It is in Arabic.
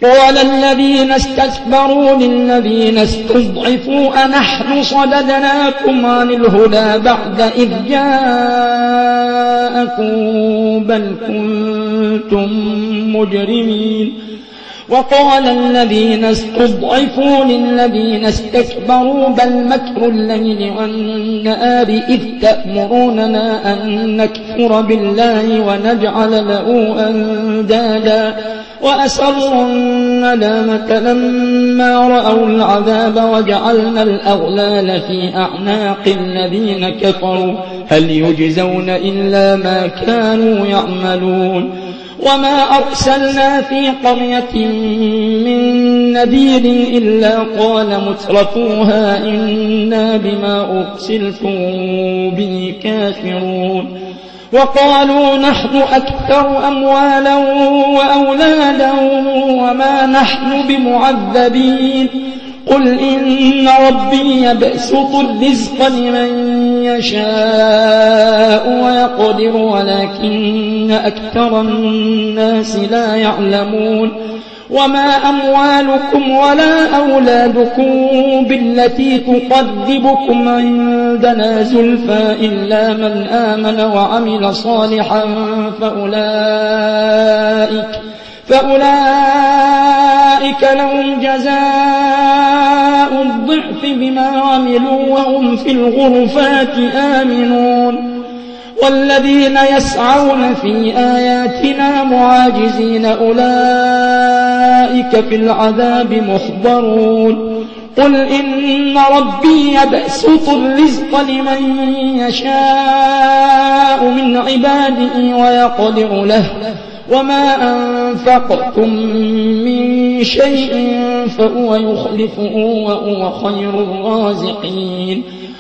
قال الذين استكبروا للذين استضعفوا أنحن صددناكم عن الهدى بعد إذ جاءكم بل كنتم مجرمين وقال الذين استضعفوا للذين استكبروا بل مكر الليل والنهار إذ تأمروننا أن نكفر بالله ونجعل له أندادا وأسروا الندامة لما رأوا العذاب وجعلنا الأغلال في أعناق الذين كفروا هل يجزون إلا ما كانوا يعملون وما أرسلنا في قرية من نذير إلا قال مترفوها إنا بما أرسلتم به كافرون وقالوا نحن أكثر أموالا وأولادا وما نحن بمعذبين قل إن ربي يبسط الرزق لمن يشاء ويقدر ولكن أكثر الناس لا يعلمون وما أموالكم ولا أولادكم بالتي تقربكم عندنا زلفى إلا من آمن وعمل صالحا فأولئك لهم جزاء الضعف بما عملوا وهم في الغرفات آمنون والذين يسعون في آياتنا معاجزين أولئك في العذاب محضرون قل إن ربي يبسط الرزق لمن يشاء من عباده ويقدر له وما أنفقتم من شيء فهو يخلفه وهو خير الرازقين